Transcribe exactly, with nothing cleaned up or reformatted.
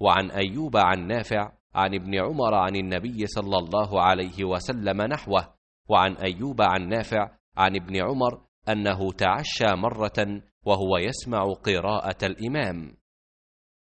وعن أيوب عن نافع عن ابن عمر عن النبي صلى الله عليه وسلم نحوه. وعن أيوب عن نافع عن ابن عمر أنه تعشى مرة وهو يسمع قراءة الإمام.